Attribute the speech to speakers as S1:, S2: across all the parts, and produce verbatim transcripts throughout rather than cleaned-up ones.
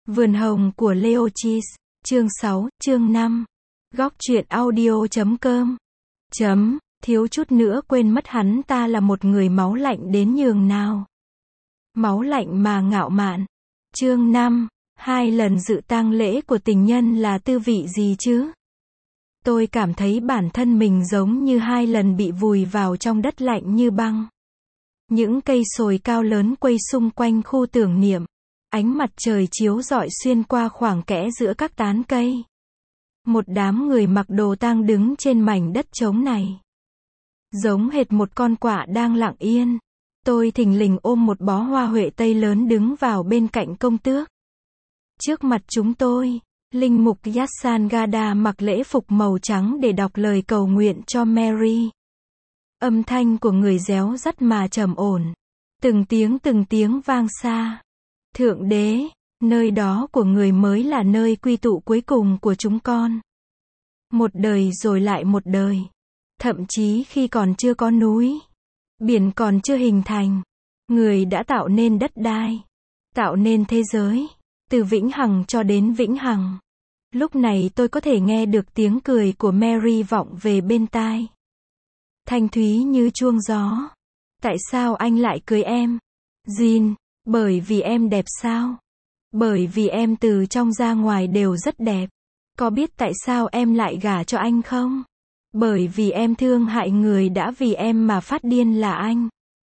S1: Vườn hồng của Leo Cheese, chương sáu, chương năm. Góc truyện audio chấm com. Chấm, thiếu chút nữa quên mất hắn ta là một người máu lạnh đến nhường nào. Máu lạnh mà ngạo mạn. Chương năm, hai lần dự tang lễ của tình nhân là tư vị gì chứ? Tôi cảm thấy bản thân mình giống như hai lần bị vùi vào trong đất lạnh như băng. Những cây sồi cao lớn quây xung quanh khu tưởng niệm. Ánh mặt trời chiếu rọi xuyên qua khoảng kẽ giữa các tán cây. Một đám người mặc đồ tang đứng trên mảnh đất trống này. Giống hệt một con quạ đang lặng yên. Tôi thình lình ôm một bó hoa huệ tây lớn đứng vào bên cạnh công tước. Trước mặt chúng tôi, linh mục Yassangada mặc lễ phục màu trắng để đọc lời cầu nguyện cho Mary. Âm thanh của người réo rắt mà trầm ổn. Từng tiếng từng tiếng vang xa. Thượng đế, nơi đó của người mới là nơi quy tụ cuối cùng của chúng con. Một đời rồi lại một đời. Thậm chí khi còn chưa có núi, biển còn chưa hình thành, người đã tạo nên đất đai, tạo nên thế giới, từ vĩnh hằng cho đến vĩnh hằng. Lúc này tôi có thể nghe được tiếng cười của Mary vọng về bên tai. Thanh thúy như chuông gió. Tại sao anh lại cưới em? Jean, bởi vì em đẹp sao? Bởi vì em từ trong ra ngoài đều rất đẹp. Có biết tại sao em lại gả cho anh không? Bởi vì em thương hại người đã vì em mà phát điên là anh.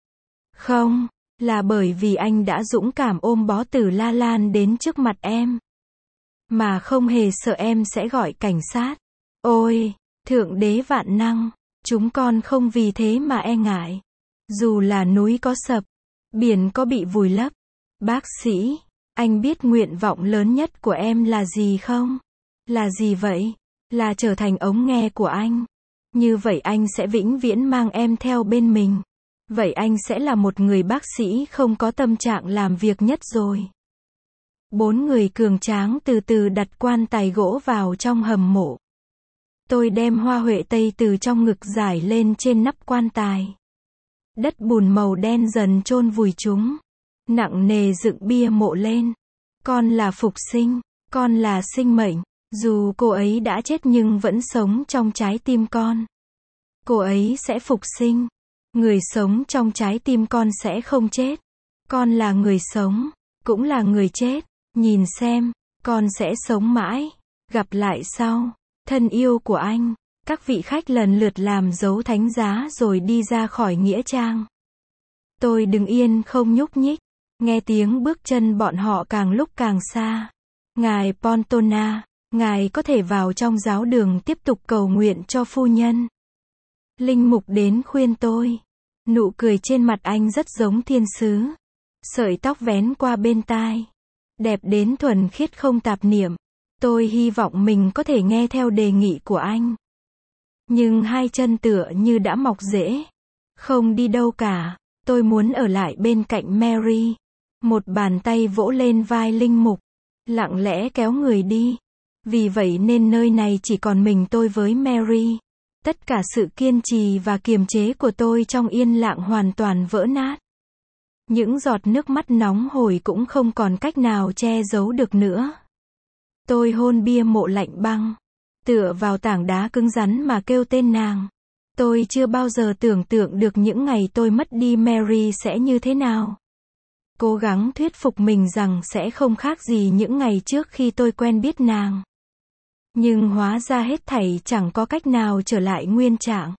S1: Không, là bởi vì anh đã dũng cảm ôm bó tử La Lan đến trước mặt em. Mà không hề sợ em sẽ gọi cảnh sát. Ôi, Thượng đế vạn năng, chúng con không vì thế mà e ngại. Dù là núi có sập, biển có bị vùi lấp. Bác sĩ, anh biết nguyện vọng lớn nhất của em là gì không? Là gì vậy? Là trở thành ống nghe của anh. Như vậy anh sẽ vĩnh viễn mang em theo bên mình. Vậy anh sẽ là một người bác sĩ không có tâm trạng làm việc nhất rồi. Bốn người cường tráng từ từ đặt quan tài gỗ vào trong hầm mộ. Tôi đem hoa huệ tây từ trong ngực giải lên trên nắp quan tài. Đất bùn màu đen dần chôn vùi chúng. Nặng nề dựng bia mộ lên. Con là phục sinh, con là sinh mệnh. Dù cô ấy đã chết nhưng vẫn sống trong trái tim con. Cô ấy sẽ phục sinh. Người sống trong trái tim con sẽ không chết. Con là người sống, cũng là người chết. Nhìn xem, con sẽ sống mãi. Gặp lại sau. Thân yêu của anh. Các vị khách lần lượt làm dấu thánh giá rồi đi ra khỏi nghĩa trang. Tôi đứng yên không nhúc nhích. Nghe tiếng bước chân bọn họ càng lúc càng xa. Ngài Pontona, ngài có thể vào trong giáo đường tiếp tục cầu nguyện cho phu nhân. Linh mục đến khuyên tôi. Nụ cười trên mặt anh rất giống thiên sứ. Sợi tóc vén qua bên tai. Đẹp đến thuần khiết không tạp niệm. Tôi hy vọng mình có thể nghe theo đề nghị của anh. Nhưng hai chân tựa như đã mọc rễ. Không đi đâu cả. Tôi muốn ở lại bên cạnh Mary. Một bàn tay vỗ lên vai linh mục. Lặng lẽ kéo người đi. Vì vậy nên nơi này chỉ còn mình tôi với Mary. Tất cả sự kiên trì và kiềm chế của tôi trong yên lặng hoàn toàn vỡ nát. Những giọt nước mắt nóng hổi cũng không còn cách nào che giấu được nữa. Tôi hôn bia mộ lạnh băng. Tựa vào tảng đá cứng rắn mà kêu tên nàng. Tôi chưa bao giờ tưởng tượng được những ngày tôi mất đi Mary sẽ như thế nào. Cố gắng thuyết phục mình rằng sẽ không khác gì những ngày trước khi tôi quen biết nàng. Nhưng hóa ra hết thảy chẳng có cách nào trở lại nguyên trạng.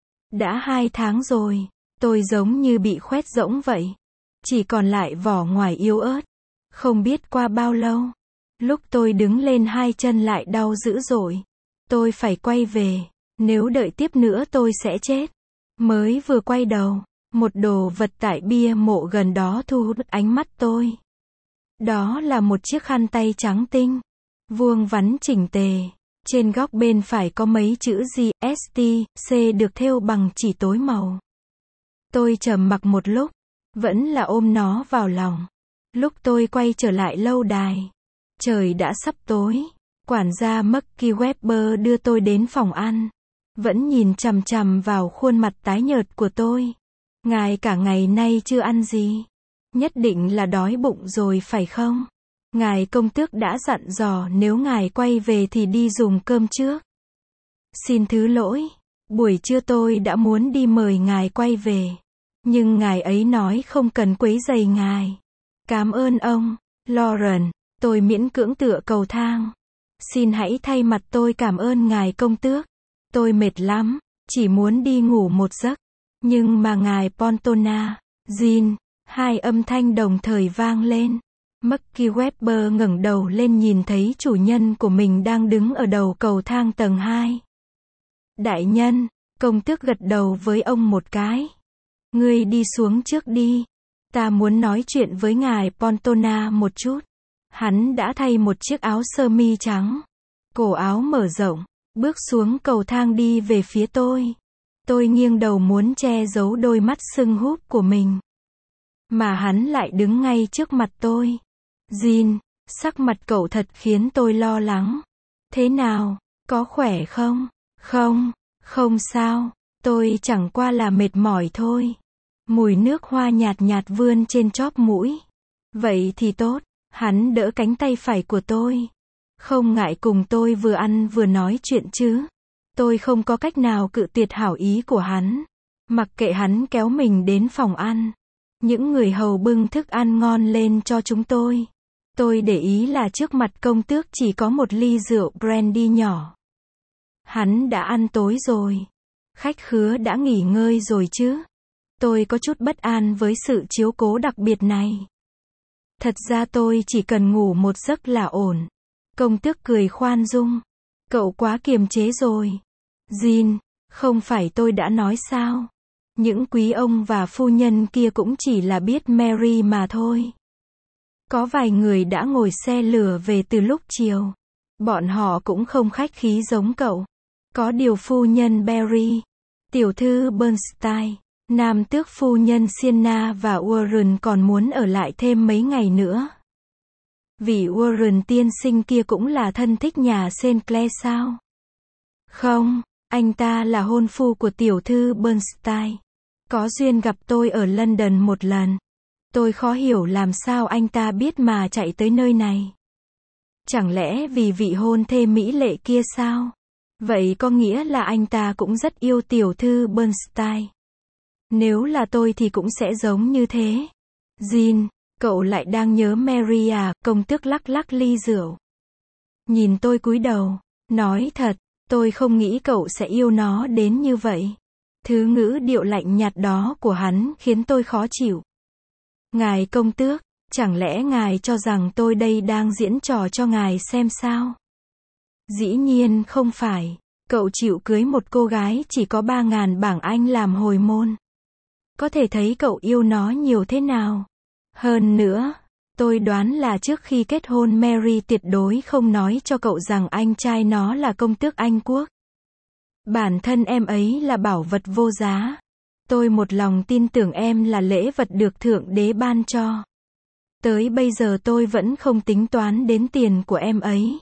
S1: Đã hai tháng rồi, tôi giống như bị khoét rỗng vậy. Chỉ còn lại vỏ ngoài yếu ớt. Không biết qua bao lâu. Lúc tôi đứng lên hai chân lại đau dữ dội. Tôi phải quay về. Nếu đợi tiếp nữa tôi sẽ chết. Mới vừa quay đầu. Một đồ vật tại bia mộ gần đó thu hút ánh mắt tôi. Đó là một chiếc khăn tay trắng tinh. Vuông vắn chỉnh tề. Trên góc bên phải có mấy chữ G, S, T, C được thêu bằng chỉ tối màu. Tôi trầm mặc một lúc. Vẫn là ôm nó vào lòng. Lúc tôi quay trở lại lâu đài. Trời đã sắp tối. Quản gia Marky Webber đưa tôi đến phòng ăn. Vẫn nhìn chằm chằm vào khuôn mặt tái nhợt của tôi. Ngài cả ngày nay chưa ăn gì. Nhất định là đói bụng rồi phải không? Ngài công tước đã dặn dò nếu ngài quay về thì đi dùng cơm trước. Xin thứ lỗi, buổi trưa tôi đã muốn đi mời ngài quay về. Nhưng ngài ấy nói không cần quấy rầy ngài. Cảm ơn ông, Lauren, tôi miễn cưỡng tựa cầu thang. Xin hãy thay mặt tôi cảm ơn ngài công tước. Tôi mệt lắm, chỉ muốn đi ngủ một giấc. Nhưng mà ngài Pontona, Jean, hai âm thanh đồng thời vang lên. Marky Webber ngẩng đầu lên nhìn thấy chủ nhân của mình đang đứng ở đầu cầu thang tầng hai. Đại nhân, công tước gật đầu với ông một cái. Ngươi đi xuống trước đi. Ta muốn nói chuyện với ngài Pontona một chút. Hắn đã thay một chiếc áo sơ mi trắng. Cổ áo mở rộng, bước xuống cầu thang đi về phía tôi. Tôi nghiêng đầu muốn che giấu đôi mắt sưng húp của mình. Mà hắn lại đứng ngay trước mặt tôi. Jean, sắc mặt cậu thật khiến tôi lo lắng. Thế nào, có khỏe không? Không, không sao, tôi chẳng qua là mệt mỏi thôi. Mùi nước hoa nhạt nhạt vươn trên chóp mũi. Vậy thì tốt, hắn đỡ cánh tay phải của tôi. Không ngại cùng tôi vừa ăn vừa nói chuyện chứ. Tôi không có cách nào cự tuyệt hảo ý của hắn. Mặc kệ hắn kéo mình đến phòng ăn. Những người hầu bưng thức ăn ngon lên cho chúng tôi. Tôi để ý là trước mặt công tước chỉ có một ly rượu brandy nhỏ. Hắn đã ăn tối rồi. Khách khứa đã nghỉ ngơi rồi chứ. Tôi có chút bất an với sự chiếu cố đặc biệt này. Thật ra tôi chỉ cần ngủ một giấc là ổn. Công tước cười khoan dung. Cậu quá kiềm chế rồi. Jean, không phải tôi đã nói sao? Những quý ông và phu nhân kia cũng chỉ là biết Mary mà thôi. Có vài người đã ngồi xe lửa về từ lúc chiều. Bọn họ cũng không khách khí giống cậu. Có điều phu nhân Barry, tiểu thư Bernstein, nam tước phu nhân Sienna và Warren còn muốn ở lại thêm mấy ngày nữa. Vị Warren tiên sinh kia cũng là thân thích nhà Saint Clair sao? Không, anh ta là hôn phu của tiểu thư Bernstein. Có duyên gặp tôi ở London một lần. Tôi khó hiểu làm sao anh ta biết mà chạy tới nơi này. Chẳng lẽ vì vị hôn thê mỹ lệ kia sao? Vậy có nghĩa là anh ta cũng rất yêu tiểu thư Bernstein. Nếu là tôi thì cũng sẽ giống như thế. Jean, cậu lại đang nhớ Mary à? Công tước lắc lắc ly rượu. Nhìn tôi cúi đầu, nói thật, tôi không nghĩ cậu sẽ yêu nó đến như vậy. Thứ ngữ điệu lạnh nhạt đó của hắn khiến tôi khó chịu. Ngài công tước, chẳng lẽ ngài cho rằng tôi đây đang diễn trò cho ngài xem sao? Dĩ nhiên không phải, cậu chịu cưới một cô gái chỉ có ba ngàn bảng Anh làm hồi môn. Có thể thấy cậu yêu nó nhiều thế nào. Hơn nữa, tôi đoán là trước khi kết hôn Mary tuyệt đối không nói cho cậu rằng anh trai nó là công tước Anh quốc. Bản thân em ấy là bảo vật vô giá. Tôi một lòng tin tưởng em là lễ vật được Thượng Đế ban cho. Tới bây giờ tôi vẫn không tính toán đến tiền của em ấy.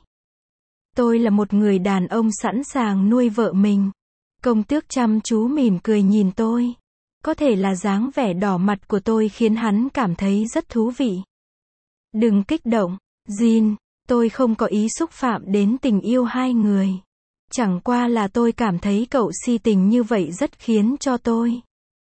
S1: Tôi là một người đàn ông sẵn sàng nuôi vợ mình. Công tước chăm chú mỉm cười nhìn tôi. Có thể là dáng vẻ đỏ mặt của tôi khiến hắn cảm thấy rất thú vị. Đừng kích động, Jean, tôi không có ý xúc phạm đến tình yêu hai người. Chẳng qua là tôi cảm thấy cậu si tình như vậy rất khiến cho tôi.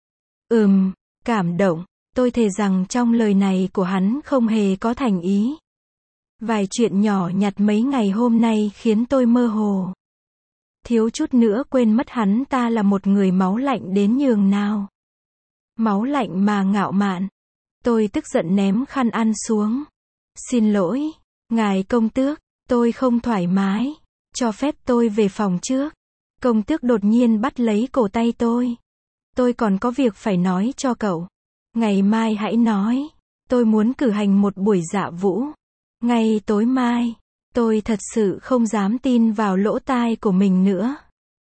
S1: Ừm, cảm động, tôi thề rằng trong lời này của hắn không hề có thành ý. Vài chuyện nhỏ nhặt mấy ngày hôm nay khiến tôi mơ hồ. Thiếu chút nữa quên mất hắn ta là một người máu lạnh đến nhường nào. Máu lạnh mà ngạo mạn. Tôi tức giận ném khăn ăn xuống. Xin lỗi, ngài công tước, tôi không thoải mái. Cho phép tôi về phòng trước. Công tước đột nhiên bắt lấy cổ tay tôi. Tôi còn có việc phải nói cho cậu. Ngày mai hãy nói. Tôi muốn cử hành một buổi dạ vũ. Ngay tối mai. Tôi thật sự không dám tin vào lỗ tai của mình nữa.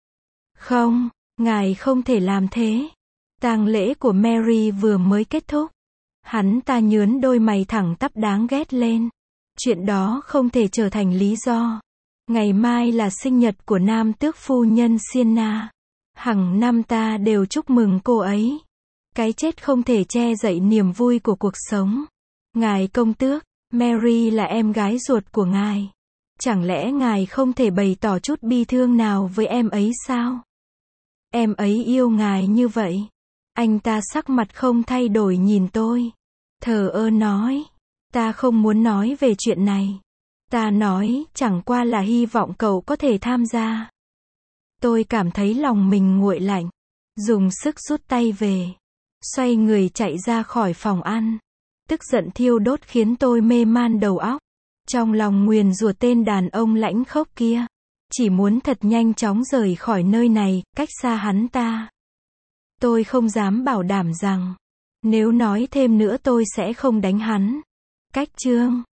S1: Không, ngài không thể làm thế. Tang lễ của Mary vừa mới kết thúc. Hắn ta nhướn đôi mày thẳng tắp đáng ghét lên. Chuyện đó không thể trở thành lý do. Ngày mai là sinh nhật của nam tước phu nhân Sienna. Hằng năm ta đều chúc mừng cô ấy. Cái chết không thể che dậy niềm vui của cuộc sống. Ngài công tước, Mary là em gái ruột của ngài. Chẳng lẽ ngài không thể bày tỏ chút bi thương nào với em ấy sao? Em ấy yêu ngài như vậy. Anh ta sắc mặt không thay đổi nhìn tôi. Thờ ơ nói. Ta không muốn nói về chuyện này. Ta nói, chẳng qua là hy vọng cậu có thể tham gia. Tôi cảm thấy lòng mình nguội lạnh. Dùng sức rút tay về. Xoay người chạy ra khỏi phòng ăn. Tức giận thiêu đốt khiến tôi mê man đầu óc. Trong lòng nguyền rủa tên đàn ông lãnh khốc kia. Chỉ muốn thật nhanh chóng rời khỏi nơi này, cách xa hắn ta. Tôi không dám bảo đảm rằng, nếu nói thêm nữa tôi sẽ không đánh hắn. Cách chương